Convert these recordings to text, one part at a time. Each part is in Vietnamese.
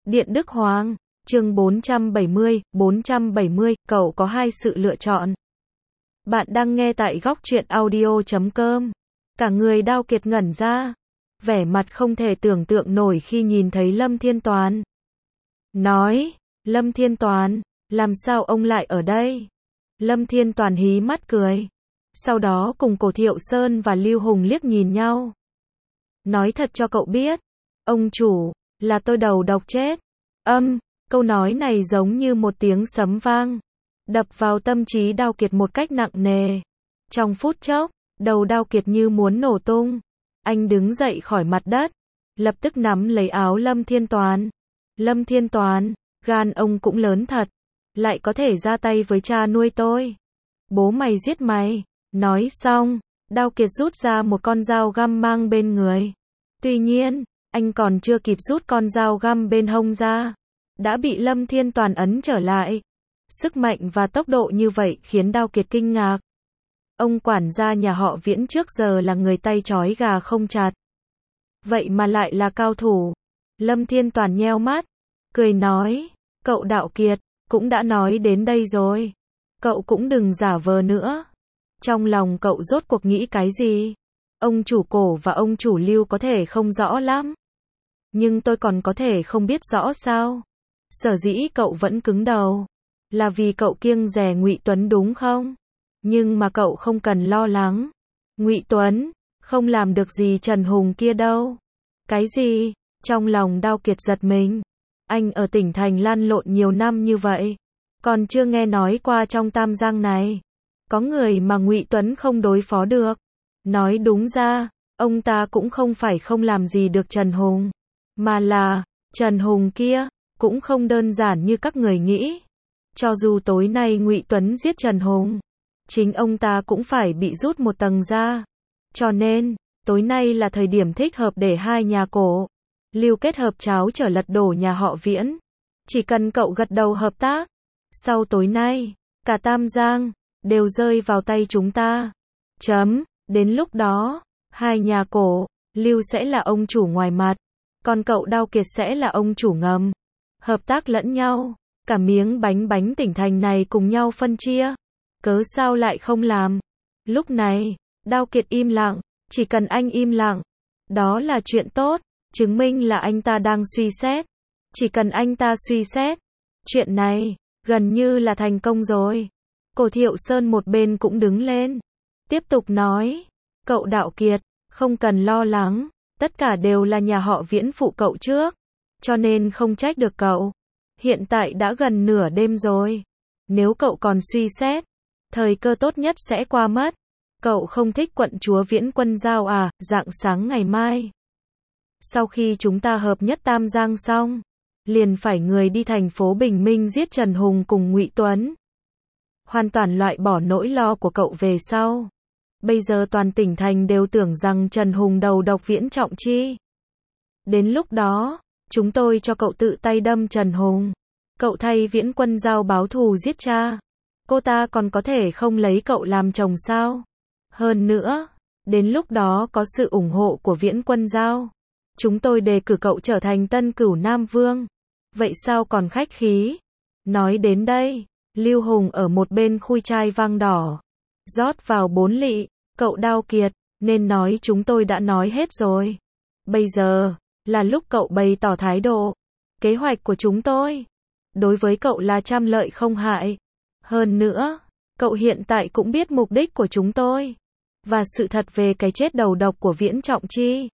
Điện Đức Hoàng, chương 470, cậu có hai sự lựa chọn. Bạn đang nghe tại góc truyện audio.com. Cả người Đao Kiệt ngẩn ra, vẻ mặt không thể tưởng tượng nổi khi nhìn thấy Lâm Thiên Toàn. Nói, Lâm Thiên Toàn, làm sao ông lại ở đây? Lâm Thiên Toàn hí mắt cười. Sau đó cùng Cổ Thiệu Sơn và Lưu Hùng liếc nhìn nhau. Nói thật cho cậu biết, ông chủ, là tôi đầu độc chết. Câu nói này giống như một tiếng sấm vang, đập vào tâm trí Đao Kiệt một cách nặng nề. Trong phút chốc, đầu Đao Kiệt như muốn nổ tung. Anh đứng dậy khỏi mặt đất, lập tức nắm lấy áo Lâm Thiên Toàn. Lâm Thiên Toàn, gan ông cũng lớn thật, lại có thể ra tay với cha nuôi tôi. Bố mày giết mày. Nói xong, Đao Kiệt rút ra một con dao găm mang bên người. Tuy nhiên, anh còn chưa kịp rút con dao găm bên hông ra, đã bị Lâm Thiên Toàn ấn trở lại. Sức mạnh và tốc độ như vậy khiến Đao Kiệt kinh ngạc. Ông quản gia nhà họ Viễn trước giờ là người tay trói gà không chặt, vậy mà lại là cao thủ. Lâm Thiên Toàn nheo mắt, cười nói, cậu Đạo Kiệt, cũng đã nói đến đây rồi, cậu cũng đừng giả vờ nữa. Trong lòng cậu rốt cuộc nghĩ cái gì? Ông chủ Cổ và ông chủ Lưu có thể không rõ lắm, nhưng tôi còn có thể không biết rõ sao? Sở dĩ cậu vẫn cứng đầu, là vì cậu kiêng dè Ngụy Tuấn đúng không? Nhưng mà cậu không cần lo lắng, Ngụy Tuấn không làm được gì Trần Hùng kia đâu. Cái gì? Trong lòng Đao Kiệt giật mình. Anh ở tỉnh thành lăn lộn nhiều năm như vậy, còn chưa nghe nói qua trong Tam Giang này có người mà Ngụy Tuấn không đối phó được. Nói đúng ra, ông ta cũng không phải không làm gì được Trần Hùng, mà là, Trần Hùng kia cũng không đơn giản như các người nghĩ. Cho dù tối nay Ngụy Tuấn giết Trần Hùng, chính ông ta cũng phải bị rút một tầng ra. Cho nên, tối nay là thời điểm thích hợp để hai nhà Cổ, Lưu kết hợp cháo trở lật đổ nhà họ Viễn. Chỉ cần cậu gật đầu hợp tác, sau tối nay, cả Tam Giang đều rơi vào tay chúng ta. Đến lúc đó, hai nhà Cổ, Lưu sẽ là ông chủ ngoài mặt, còn cậu Đao Kiệt sẽ là ông chủ ngầm. Hợp tác lẫn nhau, cả miếng bánh tỉnh thành này cùng nhau phân chia. Cớ sao lại không làm? Lúc này, Đao Kiệt im lặng, chỉ cần anh im lặng, đó là chuyện tốt, chứng minh là anh ta đang suy xét. Chỉ cần anh ta suy xét, chuyện này gần như là thành công rồi. Cổ Thiệu Sơn một bên cũng đứng lên, tiếp tục nói, cậu Đạo Kiệt, không cần lo lắng, tất cả đều là nhà họ Viễn phụ cậu trước, cho nên không trách được cậu. Hiện tại đã gần nửa đêm rồi, nếu cậu còn suy xét, thời cơ tốt nhất sẽ qua mất. Cậu không thích quận chúa Viễn Quân Giao à? Rạng sáng ngày mai, sau khi chúng ta hợp nhất Tam Giang xong, liền phải người đi thành phố Bình Minh giết Trần Hùng cùng Ngụy Tuấn. Hoàn toàn loại bỏ nỗi lo của cậu về sau. Bây giờ toàn tỉnh thành đều tưởng rằng Trần Hùng đầu độc Viễn Trọng Chi. Đến lúc đó, chúng tôi cho cậu tự tay đâm Trần Hùng. Cậu thay Viễn Quân Giao báo thù giết cha. Cô ta còn có thể không lấy cậu làm chồng sao? Hơn nữa, đến lúc đó có sự ủng hộ của Viễn Quân Giao, chúng tôi đề cử cậu trở thành tân Cửu Nam Vương. Vậy sao còn khách khí? Nói đến đây, Lưu Hùng ở một bên khui chai vang đỏ, rót vào 4 lị. Cậu Đao Kiệt, nên nói chúng tôi đã nói hết rồi. Bây giờ, là lúc cậu bày tỏ thái độ. Kế hoạch của chúng tôi, đối với cậu là trăm lợi không hại. Hơn nữa, cậu hiện tại cũng biết mục đích của chúng tôi, và sự thật về cái chết đầu độc của Viễn Trọng Chi.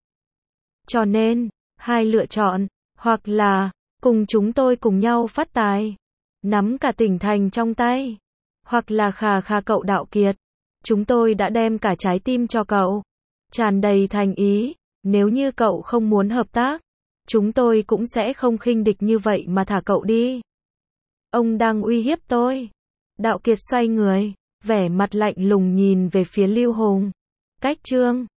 Cho nên, hai lựa chọn, hoặc là, cùng chúng tôi cùng nhau phát tài, nắm cả tỉnh thành trong tay, hoặc là khà cậu Đạo Kiệt, chúng tôi đã đem cả trái tim cho cậu, tràn đầy thành ý, nếu như cậu không muốn hợp tác, chúng tôi cũng sẽ không khinh địch như vậy mà thả cậu đi. Ông đang uy hiếp tôi. Đạo Kiệt xoay người, vẻ mặt lạnh lùng nhìn về phía Lưu Hùng. Cách chương